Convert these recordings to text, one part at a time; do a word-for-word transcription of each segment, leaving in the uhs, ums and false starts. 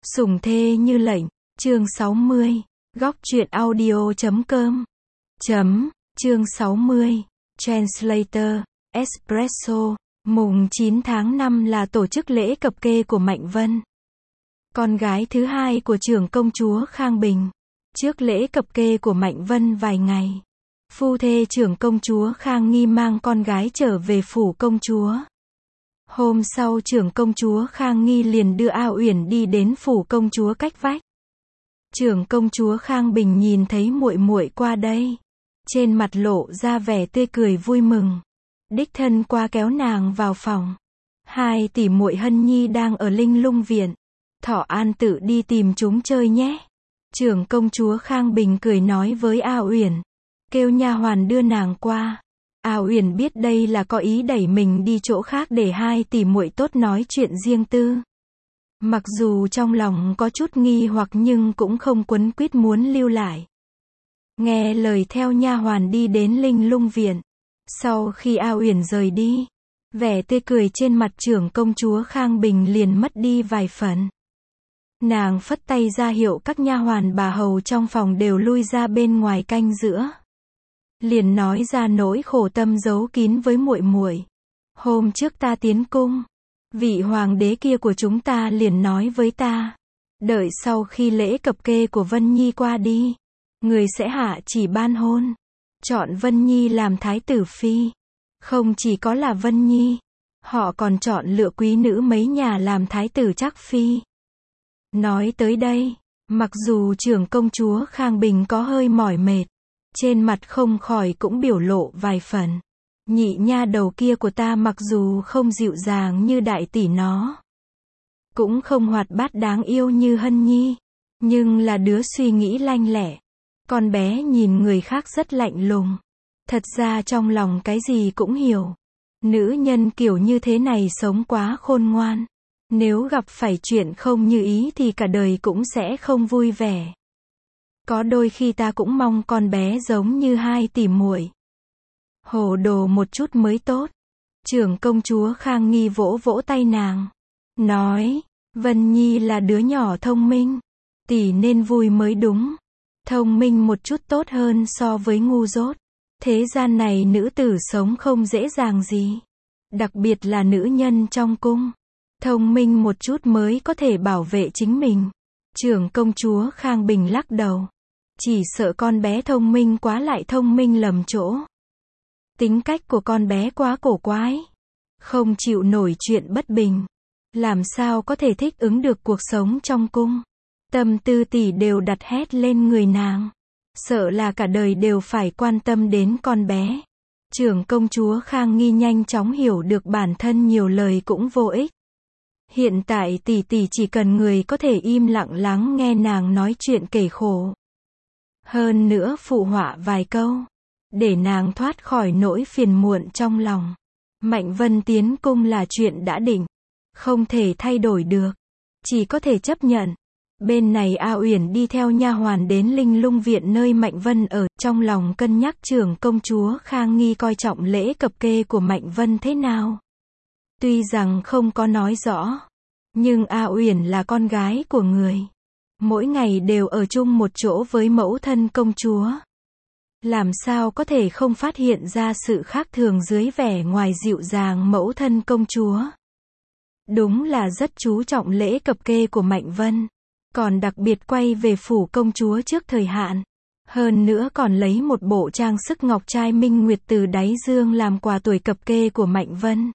Sủng thê như lệnh, chương sáu mươi, góc truyện audio chấm com. Chấm, chương sáu mươi, Translator, Espresso, mùng chín tháng năm là tổ chức lễ cập kê của Mạnh Vân. Con gái thứ hai của trưởng công chúa Khang Bình. Trước lễ cập kê của Mạnh Vân vài ngày, phu thê trưởng công chúa Khang Nghi mang con gái trở về phủ công chúa. Hôm sau trưởng công chúa Khang Nghi liền đưa A Uyển đi đến phủ công chúa cách vách. Trưởng công chúa Khang Bình nhìn thấy muội muội qua đây, trên mặt lộ ra vẻ tươi cười vui mừng, đích thân qua kéo nàng vào phòng. Hai tỷ muội Hân Nhi đang ở Linh Lung viện, Thọ An tự đi tìm chúng chơi nhé. Trưởng công chúa Khang Bình cười nói với A Uyển, kêu nha hoàn đưa nàng qua. A Uyển biết đây là có ý đẩy mình đi chỗ khác để hai tỷ muội tốt nói chuyện riêng tư. Mặc dù trong lòng có chút nghi hoặc nhưng cũng không quấn quýt muốn lưu lại. Nghe lời theo nha hoàn đi đến Linh Lung viện. Sau khi A Uyển rời đi, vẻ tươi cười trên mặt trưởng công chúa Khang Bình liền mất đi vài phần. Nàng phất tay ra hiệu các nha hoàn bà hầu trong phòng đều lui ra bên ngoài canh giữa. Liền nói ra nỗi khổ tâm giấu kín với muội muội. Hôm trước ta tiến cung, vị hoàng đế kia của chúng ta liền nói với ta, đợi sau khi lễ cập kê của Vân Nhi qua đi, người sẽ hạ chỉ ban hôn, chọn Vân Nhi làm thái tử phi. Không chỉ có là Vân Nhi, họ còn chọn lựa quý nữ mấy nhà làm thái tử chắc phi. Nói tới đây, mặc dù trưởng công chúa Khang Bình có hơi mỏi mệt, trên mặt không khỏi cũng biểu lộ vài phần. Nhị nha đầu kia của ta mặc dù không dịu dàng như đại tỷ nó, cũng không hoạt bát đáng yêu như Hân Nhi, nhưng là đứa suy nghĩ lanh lẹ. Con bé nhìn người khác rất lạnh lùng, thật ra trong lòng cái gì cũng hiểu. Nữ nhân kiểu như thế này sống quá khôn ngoan, nếu gặp phải chuyện không như ý thì cả đời cũng sẽ không vui vẻ. Có đôi khi ta cũng mong con bé giống như hai tỷ muội, hồ đồ một chút mới tốt. Trưởng công chúa Khang Nghi vỗ vỗ tay nàng, nói, Vân Nhi là đứa nhỏ thông minh, tỷ nên vui mới đúng. Thông minh một chút tốt hơn so với ngu dốt. Thế gian này nữ tử sống không dễ dàng gì, đặc biệt là nữ nhân trong cung. Thông minh một chút mới có thể bảo vệ chính mình. Trưởng công chúa Khang Bình lắc đầu, chỉ sợ con bé thông minh quá lại thông minh lầm chỗ. Tính cách của con bé quá cổ quái, không chịu nổi chuyện bất bình, làm sao có thể thích ứng được cuộc sống trong cung. Tâm tư tỷ đều đặt hết lên người nàng, sợ là cả đời đều phải quan tâm đến con bé. Trưởng công chúa Khang Nghi nhanh chóng hiểu được bản thân nhiều lời cũng vô ích. Hiện tại tỷ tỷ chỉ cần người có thể im lặng lắng nghe nàng nói chuyện kể khổ. Hơn nữa phụ họa vài câu, để nàng thoát khỏi nỗi phiền muộn trong lòng. Mạnh Vân tiến cung là chuyện đã định, không thể thay đổi được, chỉ có thể chấp nhận. Bên này A Uyển đi theo nha hoàn đến Linh Lung viện nơi Mạnh Vân ở, trong lòng cân nhắc trưởng công chúa Khang Nghi coi trọng lễ cập kê của Mạnh Vân thế nào. Tuy rằng không có nói rõ, nhưng A Uyển là con gái của người, mỗi ngày đều ở chung một chỗ với mẫu thân công chúa, làm sao có thể không phát hiện ra sự khác thường dưới vẻ ngoài dịu dàng mẫu thân công chúa. Đúng là rất chú trọng lễ cập kê của Mạnh Vân, còn đặc biệt quay về phủ công chúa trước thời hạn. Hơn nữa còn lấy một bộ trang sức ngọc trai minh nguyệt từ đáy dương làm quà tuổi cập kê của Mạnh Vân.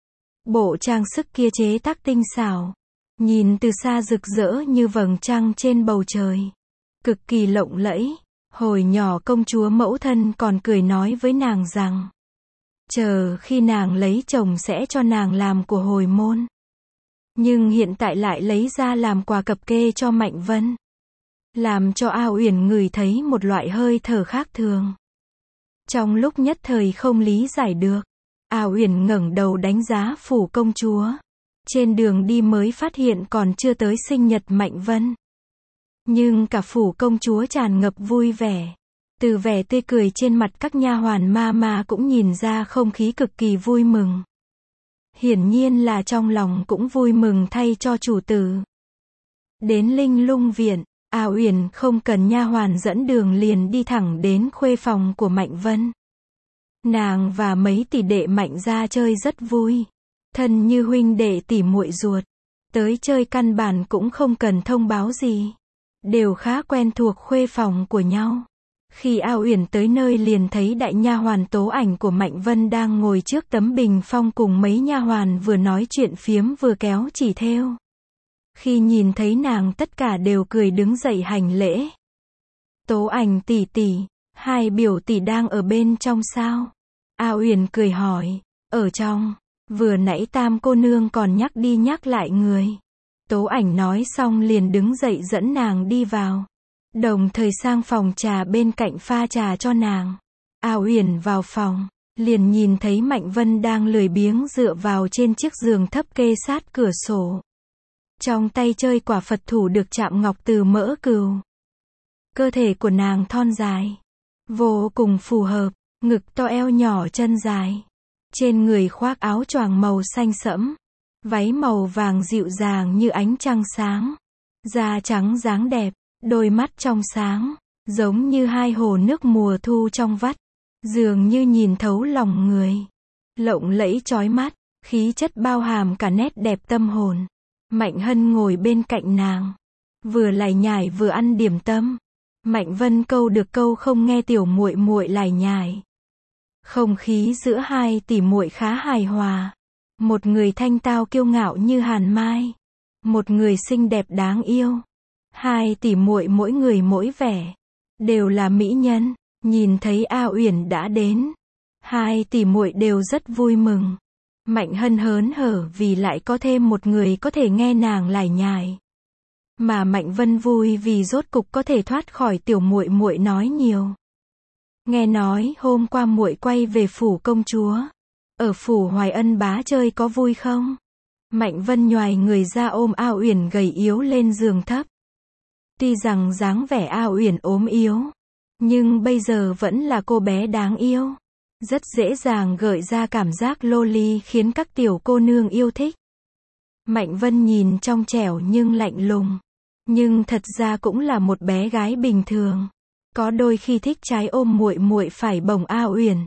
Bộ trang sức kia chế tác tinh xảo, nhìn từ xa rực rỡ như vầng trăng trên bầu trời, cực kỳ lộng lẫy. Hồi nhỏ công chúa mẫu thân còn cười nói với nàng rằng, chờ khi nàng lấy chồng sẽ cho nàng làm của hồi môn. Nhưng hiện tại lại lấy ra làm quà cập kê cho Mạnh Vân, làm cho A Uyển ngửi thấy một loại hơi thở khác thường. Trong lúc nhất thời không lý giải được, A Uyển ngẩng đầu đánh giá phủ công chúa. Trên đường đi mới phát hiện còn chưa tới sinh nhật Mạnh Vân, nhưng cả phủ công chúa tràn ngập vui vẻ. Từ vẻ tươi cười trên mặt các nha hoàn ma ma cũng nhìn ra không khí cực kỳ vui mừng. Hiển nhiên là trong lòng cũng vui mừng thay cho chủ tử. Đến Linh Lung viện, A Uyển không cần nha hoàn dẫn đường liền đi thẳng đến khuê phòng của Mạnh Vân. Nàng và mấy tỷ đệ Mạnh gia chơi rất vui, thân như huynh đệ tỷ muội ruột. Tới chơi căn bản cũng không cần thông báo gì, đều khá quen thuộc khuê phòng của nhau. Khi A Uyển tới nơi liền thấy đại nha hoàn Tố Ảnh của Mạnh Vân đang ngồi trước tấm bình phong cùng mấy nha hoàn vừa nói chuyện phiếm vừa kéo chỉ thêu. Khi nhìn thấy nàng tất cả đều cười đứng dậy hành lễ. Tố Ảnh tỷ tỷ, hai biểu tỷ đang ở bên trong sao? A Uyển cười hỏi, ở trong, vừa nãy Tam cô nương còn nhắc đi nhắc lại người. Tố Ảnh nói xong liền đứng dậy dẫn nàng đi vào, đồng thời sang phòng trà bên cạnh pha trà cho nàng. A Uyển vào phòng, liền nhìn thấy Mạnh Vân đang lười biếng dựa vào trên chiếc giường thấp kê sát cửa sổ. Trong tay chơi quả Phật thủ được chạm ngọc từ mỡ cừu. Cơ thể của nàng thon dài, vô cùng phù hợp, ngực to eo nhỏ chân dài. Trên người khoác áo choàng màu xanh sẫm, váy màu vàng dịu dàng như ánh trăng sáng. Da trắng dáng đẹp, đôi mắt trong sáng, giống như hai hồ nước mùa thu trong vắt, dường như nhìn thấu lòng người. Lộng lẫy chói mắt, khí chất bao hàm cả nét đẹp tâm hồn. Mạnh Hân ngồi bên cạnh nàng, vừa lải nhải vừa ăn điểm tâm. Mạnh Vân câu được câu không nghe tiểu muội muội lải nhải. Không khí giữa hai tỷ muội khá hài hòa. Một người thanh tao kiêu ngạo như hàn mai, một người xinh đẹp đáng yêu. Hai tỷ muội mỗi người mỗi vẻ, đều là mỹ nhân. Nhìn thấy A Uyển đã đến, hai tỷ muội đều rất vui mừng. Mạnh Hân hớn hở vì lại có thêm một người có thể nghe nàng lải nhải. Mà Mạnh Vân vui vì rốt cục có thể thoát khỏi tiểu muội muội nói nhiều. Nghe nói hôm qua muội quay về phủ công chúa, ở phủ Hoài Ân bá chơi có vui không? Mạnh Vân nhoài người ra ôm A Uyển gầy yếu lên giường thấp. Tuy rằng dáng vẻ A Uyển ốm yếu, nhưng bây giờ vẫn là cô bé đáng yêu. Rất dễ dàng gợi ra cảm giác loli khiến các tiểu cô nương yêu thích. Mạnh Vân nhìn trong trẻo nhưng lạnh lùng, nhưng thật ra cũng là một bé gái bình thường. Có đôi khi thích trái ôm muội muội phải bồng A Uyển.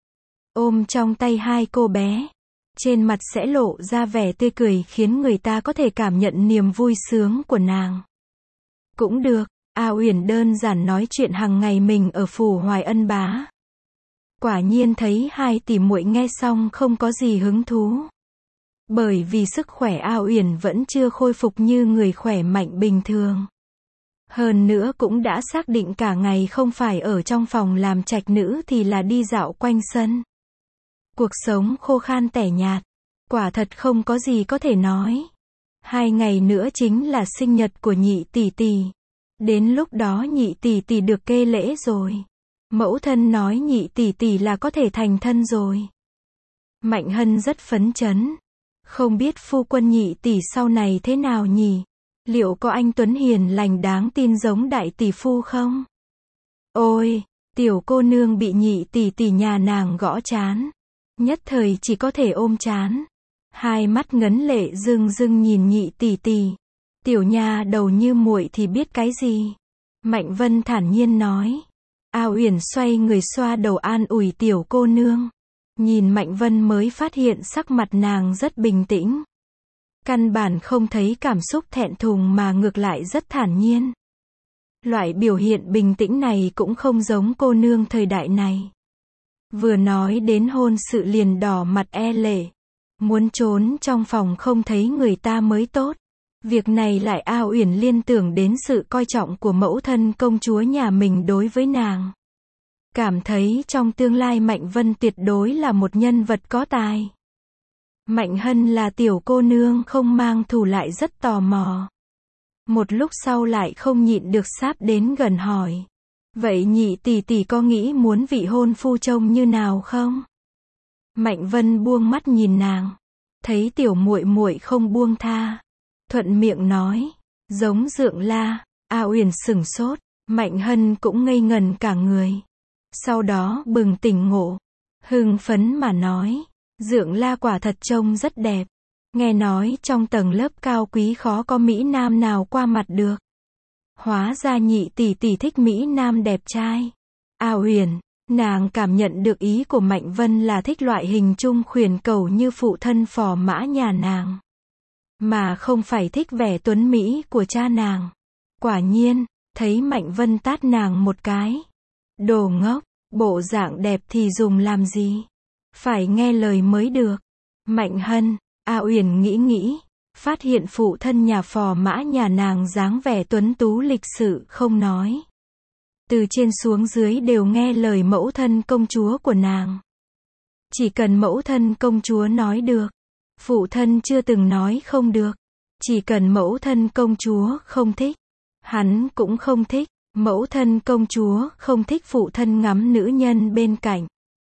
Ôm trong tay hai cô bé, trên mặt sẽ lộ ra vẻ tươi cười khiến người ta có thể cảm nhận niềm vui sướng của nàng. Cũng được, A Uyển đơn giản nói chuyện hàng ngày mình ở phủ Hoài Ân bá. Quả nhiên thấy hai tỷ muội nghe xong không có gì hứng thú. Bởi vì sức khỏe A Uyển vẫn chưa khôi phục như người khỏe mạnh bình thường. Hơn nữa cũng đã xác định cả ngày không phải ở trong phòng làm trạch nữ thì là đi dạo quanh sân. Cuộc sống khô khan tẻ nhạt, quả thật không có gì có thể nói. Hai ngày nữa chính là sinh nhật của nhị tỷ tỷ. Đến lúc đó nhị tỷ tỷ được kê lễ rồi. Mẫu thân nói nhị tỷ tỷ là có thể thành thân rồi. Mạnh Hân rất phấn chấn. Không biết phu quân nhị tỷ sau này thế nào nhỉ? Liệu có anh Tuấn hiền lành đáng tin giống đại tỷ phu không? Ôi, tiểu cô nương bị nhị tỷ tỷ nhà nàng gõ trán. Nhất thời chỉ có thể ôm trán. Hai mắt ngấn lệ rưng rưng nhìn nhị tỷ tỷ. Tiểu nha đầu như muội thì biết cái gì? Mạnh Vân thản nhiên nói. A Uyển xoay người xoa đầu an ủi tiểu cô nương. Nhìn Mạnh Vân mới phát hiện sắc mặt nàng rất bình tĩnh. Căn bản không thấy cảm xúc thẹn thùng mà ngược lại rất thản nhiên. Loại biểu hiện bình tĩnh này cũng không giống cô nương thời đại này. Vừa nói đến hôn sự liền đỏ mặt e lệ. Muốn trốn trong phòng không thấy người ta mới tốt. Việc này lại A Uyển liên tưởng đến sự coi trọng của mẫu thân công chúa nhà mình đối với nàng. Cảm thấy trong tương lai Mạnh Vân tuyệt đối là một nhân vật có tài. Mạnh Hân là tiểu cô nương không mang thù lại rất tò mò. Một lúc sau lại không nhịn được sáp đến gần hỏi. Vậy nhị tỷ tỷ có nghĩ muốn vị hôn phu trông như nào không? Mạnh Vân buông mắt nhìn nàng. Thấy tiểu muội muội không buông tha. Thuận miệng nói. Giống Dượng La. A Uyển sửng sốt. Mạnh Hân cũng ngây ngần cả người. Sau đó bừng tỉnh ngộ. Hưng phấn mà nói. Dượng La quả thật trông rất đẹp. Nghe nói trong tầng lớp cao quý khó có Mỹ Nam nào qua mặt được. Hóa ra nhị tỷ tỷ thích Mỹ Nam đẹp trai. A Uyển, nàng cảm nhận được ý của Mạnh Vân là thích loại hình trung khuyển cầu như phụ thân phò mã nhà nàng. Mà không phải thích vẻ tuấn Mỹ của cha nàng. Quả nhiên, thấy Mạnh Vân tát nàng một cái. Đồ ngốc, bộ dạng đẹp thì dùng làm gì? Phải nghe lời mới được. Mạnh Hân, A Uyển nghĩ nghĩ, phát hiện phụ thân nhà phò mã nhà nàng dáng vẻ tuấn tú lịch sự không nói. Từ trên xuống dưới đều nghe lời mẫu thân công chúa của nàng. Chỉ cần mẫu thân công chúa nói được. Phụ thân chưa từng nói không được. Chỉ cần mẫu thân công chúa không thích. Hắn cũng không thích. Mẫu thân công chúa không thích phụ thân ngắm nữ nhân bên cạnh.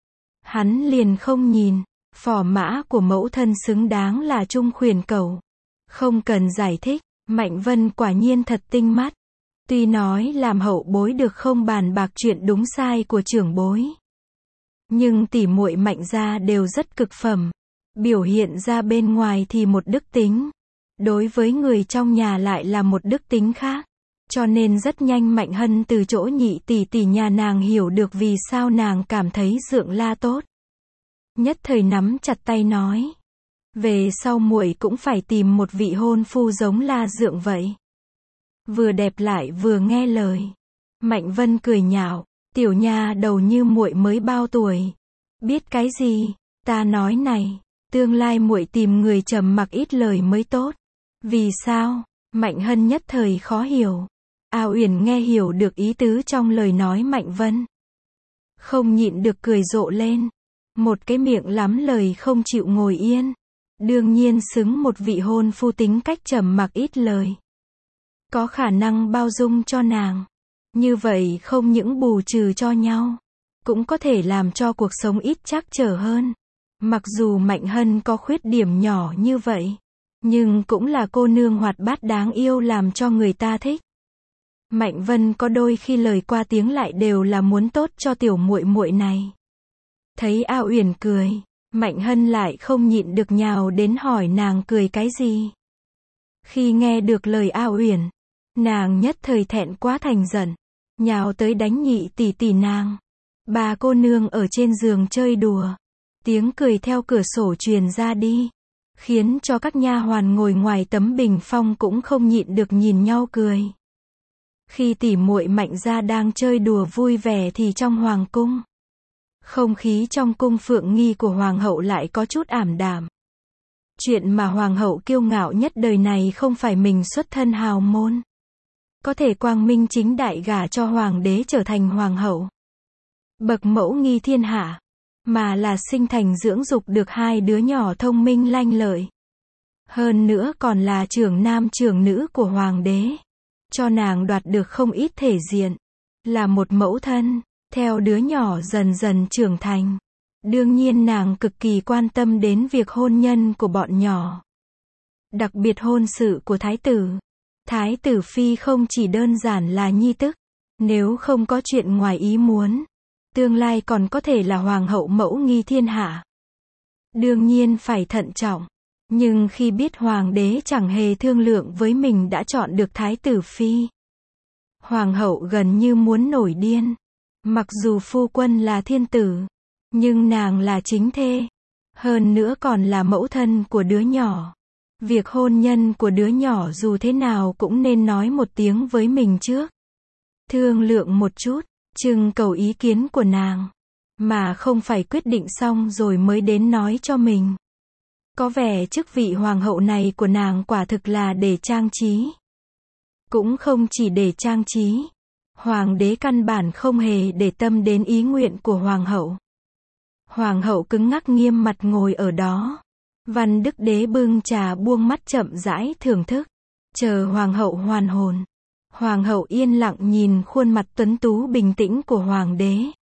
Hắn liền không nhìn. Phò mã của mẫu thân xứng đáng là trung khuyển cầu. Không cần giải thích. Mạnh Vân quả nhiên thật tinh mắt. Tuy nói làm hậu bối được không bàn bạc chuyện đúng sai của trưởng bối. Nhưng tỉ muội Mạnh gia đều rất cực phẩm. Biểu hiện ra bên ngoài thì một đức tính. Đối với người trong nhà lại là một đức tính khác. Cho nên rất nhanh Mạnh Hân từ chỗ nhị tỷ tỷ nhà nàng hiểu được vì sao nàng cảm thấy Dượng La tốt. Nhất thời nắm chặt tay nói. Về sau muội cũng phải tìm một vị hôn phu giống La Dượng vậy. Vừa đẹp lại vừa nghe lời. Mạnh Vân cười nhạo, tiểu nha đầu như muội mới bao tuổi. Biết cái gì, ta nói này, tương lai muội tìm người trầm mặc ít lời mới tốt. Vì sao? Mạnh Hân nhất thời khó hiểu. A Uyển nghe hiểu được ý tứ trong lời nói Mạnh Vân. Không nhịn được cười rộ lên. Một cái miệng lắm lời không chịu ngồi yên. Đương nhiên xứng một vị hôn phu tính cách trầm mặc ít lời. Có khả năng bao dung cho nàng. Như vậy không những bù trừ cho nhau. Cũng có thể làm cho cuộc sống ít trắc trở hơn. Mặc dù Mạnh Hân có khuyết điểm nhỏ như vậy. Nhưng cũng là cô nương hoạt bát đáng yêu làm cho người ta thích. Mạnh Vân có đôi khi lời qua tiếng lại đều là muốn tốt cho tiểu muội muội này. Thấy A Uyển cười, Mạnh Hân lại không nhịn được nhào đến hỏi nàng cười cái gì. Khi nghe được lời A Uyển, nàng nhất thời thẹn quá thành giận, nhào tới đánh nhị tỷ tỷ nàng. Bà cô nương ở trên giường chơi đùa, tiếng cười theo cửa sổ truyền ra đi, khiến cho các nha hoàn ngồi ngoài tấm bình phong cũng không nhịn được nhìn nhau cười. Khi tỷ muội Mạnh gia đang chơi đùa vui vẻ thì trong hoàng cung, không khí trong cung Phượng Nghi của hoàng hậu lại có chút ảm đạm. Chuyện mà hoàng hậu kiêu ngạo nhất đời này không phải mình xuất thân hào môn, có thể quang minh chính đại gả cho hoàng đế trở thành hoàng hậu, bậc mẫu nghi thiên hạ, mà là sinh thành dưỡng dục được hai đứa nhỏ thông minh lanh lợi. Hơn nữa còn là trưởng nam trưởng nữ của hoàng đế, cho nàng đoạt được không ít thể diện, là một mẫu thân. Theo đứa nhỏ dần dần trưởng thành, đương nhiên nàng cực kỳ quan tâm đến việc hôn nhân của bọn nhỏ. Đặc biệt hôn sự của thái tử. Thái tử phi không chỉ đơn giản là nhi tức, nếu không có chuyện ngoài ý muốn, tương lai còn có thể là hoàng hậu mẫu nghi thiên hạ. Đương nhiên phải thận trọng, nhưng khi biết hoàng đế chẳng hề thương lượng với mình đã chọn được thái tử phi, hoàng hậu gần như muốn nổi điên. Mặc dù phu quân là thiên tử, nhưng nàng là chính thê, hơn nữa còn là mẫu thân của đứa nhỏ. Việc hôn nhân của đứa nhỏ dù thế nào cũng nên nói một tiếng với mình trước. Thương lượng một chút, trưng cầu ý kiến của nàng, mà không phải quyết định xong rồi mới đến nói cho mình. Có vẻ chức vị hoàng hậu này của nàng quả thực là để trang trí. Cũng không chỉ để trang trí. Hoàng đế căn bản không hề để tâm đến ý nguyện của hoàng hậu. Hoàng hậu cứng ngắc nghiêm mặt ngồi ở đó. Văn Đức Đế bưng trà buông mắt chậm rãi thưởng thức. Chờ hoàng hậu hoàn hồn. Hoàng hậu yên lặng nhìn khuôn mặt tuấn tú bình tĩnh của hoàng đế.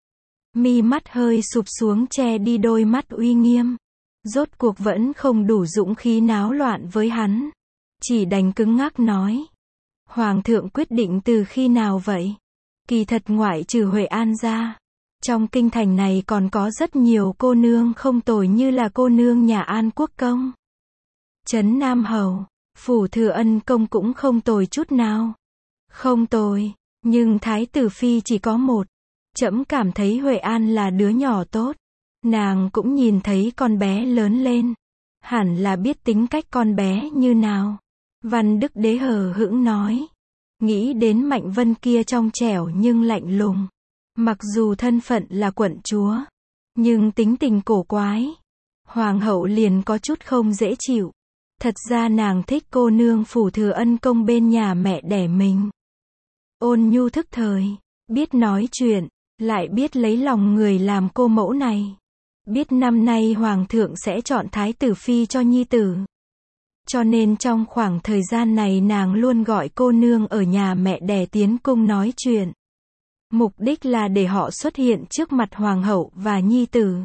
Mi mắt hơi sụp xuống che đi đôi mắt uy nghiêm. Rốt cuộc vẫn không đủ dũng khí náo loạn với hắn. Chỉ đành cứng ngắc nói. Hoàng thượng quyết định từ khi nào vậy? Kỳ thật ngoại trừ Huệ An ra, trong kinh thành này còn có rất nhiều cô nương không tồi như là cô nương nhà An Quốc công. Trấn Nam Hầu, phủ Thừa Ân công cũng không tồi chút nào. Không tồi, nhưng thái tử phi chỉ có một. Trẫm cảm thấy Huệ An là đứa nhỏ tốt. Nàng cũng nhìn thấy con bé lớn lên. Hẳn là biết tính cách con bé như nào. Văn Đức Đế hờ hững nói. Nghĩ đến Mạnh Vân kia trong trẻo nhưng lạnh lùng. Mặc dù thân phận là quận chúa, nhưng tính tình cổ quái. Hoàng hậu liền có chút không dễ chịu. Thật ra nàng thích cô nương phủ Thừa Ân công bên nhà mẹ đẻ mình. Ôn nhu thức thời, biết nói chuyện, lại biết lấy lòng người làm cô mẫu này. Biết năm nay hoàng thượng sẽ chọn thái tử phi cho nhi tử. Cho nên trong khoảng thời gian này nàng luôn gọi cô nương ở nhà mẹ đẻ tiến cung nói chuyện. Mục đích là để họ xuất hiện trước mặt hoàng hậu và nhi tử.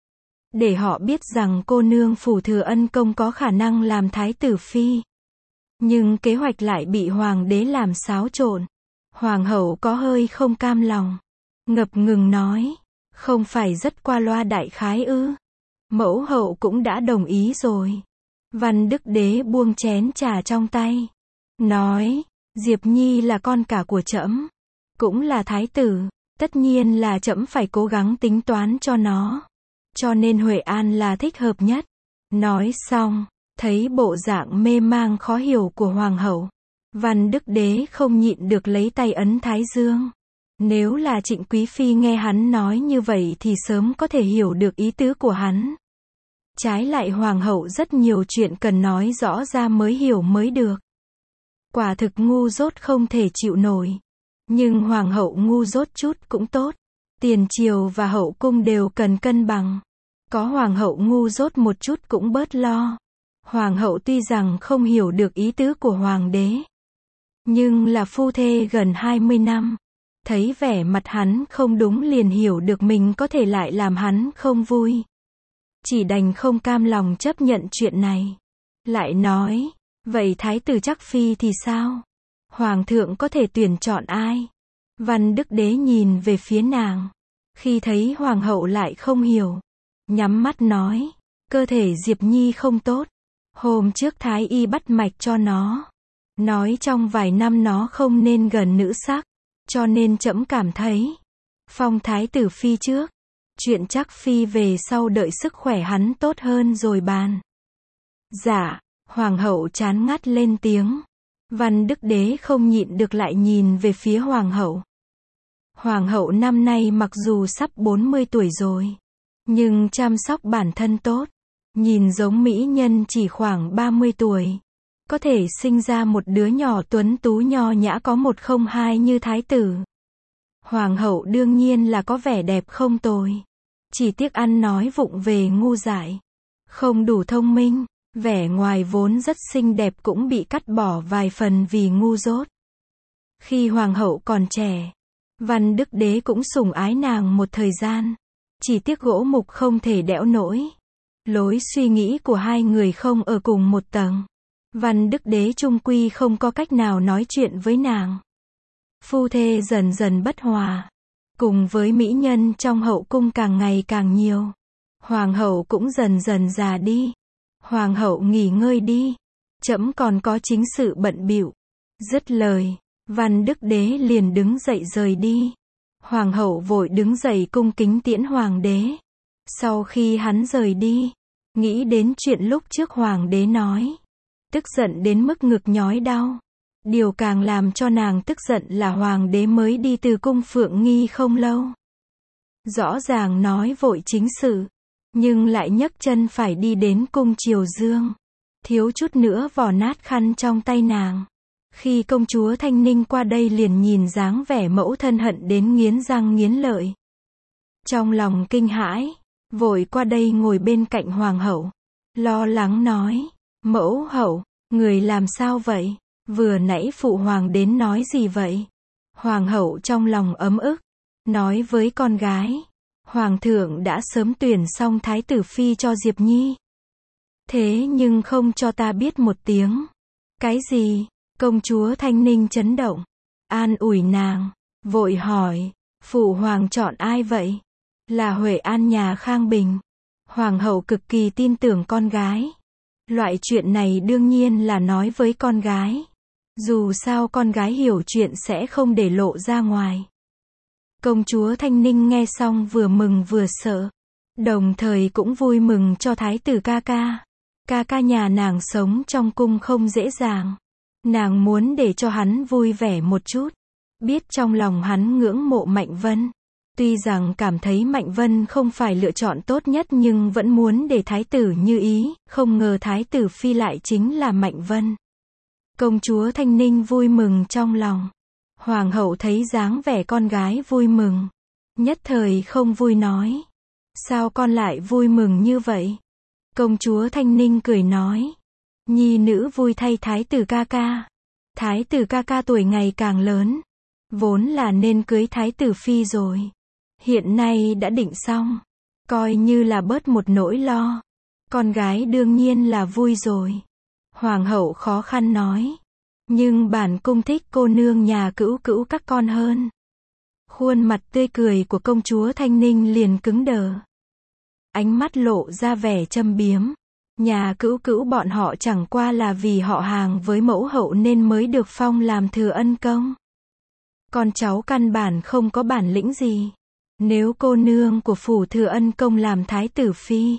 Để họ biết rằng cô nương phủ Thừa Ân công có khả năng làm thái tử phi. Nhưng kế hoạch lại bị hoàng đế làm xáo trộn. Hoàng hậu có hơi không cam lòng. Ngập ngừng nói. Không phải rất qua loa đại khái ư. Mẫu hậu cũng đã đồng ý rồi. Văn Đức Đế buông chén trà trong tay. Nói. Diệp Nhi là con cả của trẫm. Cũng là thái tử. Tất nhiên là trẫm phải cố gắng tính toán cho nó. Cho nên Huệ An là thích hợp nhất. Nói xong. Thấy bộ dạng mê mang khó hiểu của hoàng hậu. Văn Đức Đế không nhịn được lấy tay ấn thái dương. Nếu là Trịnh Quý Phi nghe hắn nói như vậy thì sớm có thể hiểu được ý tứ của hắn. Trái lại hoàng hậu rất nhiều chuyện cần nói rõ ra mới hiểu mới được. Quả thực ngu dốt không thể chịu nổi. Nhưng hoàng hậu ngu dốt chút cũng tốt. Tiền triều và hậu cung đều cần cân bằng. Có hoàng hậu ngu dốt một chút cũng bớt lo. Hoàng hậu tuy rằng không hiểu được ý tứ của hoàng đế. Nhưng là phu thê gần hai mươi năm. Thấy vẻ mặt hắn không đúng liền hiểu được mình có thể lại làm hắn không vui. Chỉ đành không cam lòng chấp nhận chuyện này. Lại nói, vậy thái tử Trắc Phi thì sao? Hoàng thượng có thể tuyển chọn ai? Văn Đức Đế nhìn về phía nàng. Khi thấy hoàng hậu lại không hiểu. Nhắm mắt nói, cơ thể Diệp Nhi không tốt. Hôm trước thái y bắt mạch cho nó. Nói trong vài năm nó không nên gần nữ sắc. Cho nên trẫm cảm thấy. Phong thái tử phi trước. Chuyện Trắc Phi về sau đợi sức khỏe hắn tốt hơn rồi bàn. Dạ, hoàng hậu chán ngắt lên tiếng. Văn Đức Đế không nhịn được lại nhìn về phía hoàng hậu. Hoàng hậu năm nay mặc dù sắp bốn mươi tuổi rồi. Nhưng chăm sóc bản thân tốt. Nhìn giống mỹ nhân chỉ khoảng ba mươi tuổi. Có thể sinh ra một đứa nhỏ tuấn tú nho nhã có một không hai như thái tử. Hoàng hậu đương nhiên là có vẻ đẹp không tồi. Chỉ tiếc ăn nói vụng về ngu dại. Không đủ thông minh. Vẻ ngoài vốn rất xinh đẹp cũng bị cắt bỏ vài phần vì ngu dốt. Khi hoàng hậu còn trẻ, Văn Đức Đế cũng sủng ái nàng một thời gian. Chỉ tiếc gỗ mục không thể đẽo nổi. Lối suy nghĩ của hai người không ở cùng một tầng. Văn Đức Đế chung quy không có cách nào nói chuyện với nàng. Phu thê dần dần bất hòa. Cùng với mỹ nhân trong hậu cung càng ngày càng nhiều. Hoàng hậu cũng dần dần già đi. Hoàng hậu nghỉ ngơi đi. Trẫm còn có chính sự bận bịu. Dứt lời, Văn Đức Đế liền đứng dậy rời đi. Hoàng hậu vội đứng dậy cung kính tiễn hoàng đế. Sau khi hắn rời đi, nghĩ đến chuyện lúc trước hoàng đế nói. Tức giận đến mức ngực nhói đau. Điều càng làm cho nàng tức giận là hoàng đế mới đi từ cung Phượng Nghi không lâu. Rõ ràng nói vội chính sự. Nhưng lại nhấc chân phải đi đến cung Triều Dương. Thiếu chút nữa vò nát khăn trong tay nàng. Khi công chúa Thanh Ninh qua đây liền nhìn dáng vẻ mẫu thân hận đến nghiến răng nghiến lợi. Trong lòng kinh hãi, vội qua đây ngồi bên cạnh hoàng hậu. Lo lắng nói, mẫu hậu, người làm sao vậy? Vừa nãy phụ hoàng đến nói gì vậy? Hoàng hậu trong lòng ấm ức, nói với con gái. Hoàng thượng đã sớm tuyển xong thái tử phi cho Diệp Nhi. Thế nhưng không cho ta biết một tiếng. Cái gì? Công chúa Thanh Ninh chấn động. An ủi nàng. Vội hỏi. Phụ hoàng chọn ai vậy? Là Huệ An nhà Khang Bình. Hoàng hậu cực kỳ tin tưởng con gái. Loại chuyện này đương nhiên là nói với con gái. Dù sao con gái hiểu chuyện sẽ không để lộ ra ngoài. Công chúa Thanh Ninh nghe xong vừa mừng vừa sợ. Đồng thời cũng vui mừng cho thái tử ca ca. Ca ca nhà nàng sống trong cung không dễ dàng. Nàng muốn để cho hắn vui vẻ một chút. Biết trong lòng hắn ngưỡng mộ Mạnh Vân. Tuy rằng cảm thấy Mạnh Vân không phải lựa chọn tốt nhất nhưng vẫn muốn để thái tử như ý, không ngờ thái tử phi lại chính là Mạnh Vân. Công chúa Thanh Ninh vui mừng trong lòng. Hoàng hậu thấy dáng vẻ con gái vui mừng. Nhất thời không vui nói. Sao con lại vui mừng như vậy? Công chúa Thanh Ninh cười nói. Nhi nữ vui thay thái tử ca ca. Thái tử ca ca tuổi ngày càng lớn. Vốn là nên cưới thái tử phi rồi. Hiện nay đã định xong. Coi như là bớt một nỗi lo. Con gái đương nhiên là vui rồi. Hoàng hậu khó khăn nói. Nhưng bản cung thích cô nương nhà cữu cữu các con hơn. Khuôn mặt tươi cười của công chúa Thanh Ninh liền cứng đờ. Ánh mắt lộ ra vẻ châm biếm. Nhà cữu cữu bọn họ chẳng qua là vì họ hàng với mẫu hậu nên mới được phong làm thừa ân công. Con cháu căn bản không có bản lĩnh gì. Nếu cô nương của phủ thừa ân công làm thái tử phi,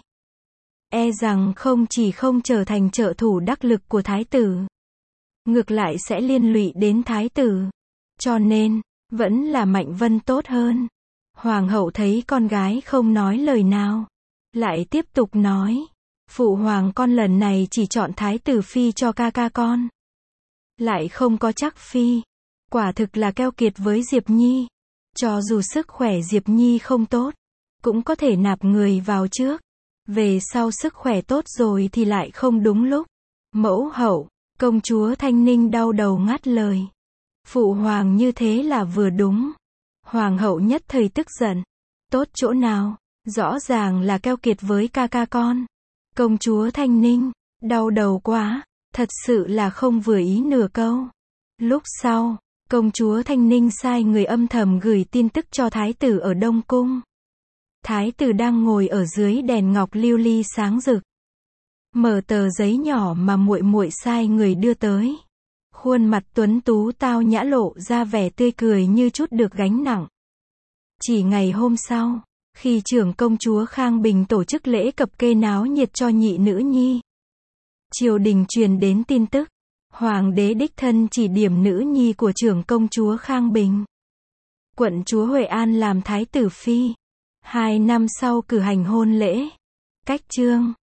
e rằng không chỉ không trở thành trợ thủ đắc lực của thái tử, ngược lại sẽ liên lụy đến thái tử. Cho nên, vẫn là Mạnh Vân tốt hơn. Hoàng hậu thấy con gái không nói lời nào, lại tiếp tục nói. Phụ hoàng con lần này chỉ chọn thái tử phi cho ca ca con. Lại không có chắc phi. Quả thực là keo kiệt với Diệp Nhi. Cho dù sức khỏe Diệp Nhi không tốt, cũng có thể nạp người vào trước. Về sau sức khỏe tốt rồi thì lại không đúng lúc. Mẫu hậu, công chúa Thanh Ninh đau đầu ngắt lời. Phụ hoàng như thế là vừa đúng. Hoàng hậu nhất thời tức giận. Tốt chỗ nào? Rõ ràng là keo kiệt với ca ca con. Công chúa Thanh Ninh, đau đầu quá, thật sự là không vừa ý nửa câu. Lúc sau, công chúa Thanh Ninh sai người âm thầm gửi tin tức cho thái tử ở Đông Cung. Thái tử đang ngồi ở dưới đèn ngọc lưu ly sáng rực. Mở tờ giấy nhỏ mà muội muội sai người đưa tới. Khuôn mặt tuấn tú tao nhã lộ ra vẻ tươi cười như chút được gánh nặng. Chỉ ngày hôm sau, khi trưởng công chúa Khang Bình tổ chức lễ cập kê náo nhiệt cho nhị nữ nhi, triều đình truyền đến tin tức, hoàng đế đích thân chỉ điểm nữ nhi của trưởng công chúa Khang Bình, quận chúa Huệ An làm thái tử phi. Hai năm sau cử hành hôn lễ. Cách chương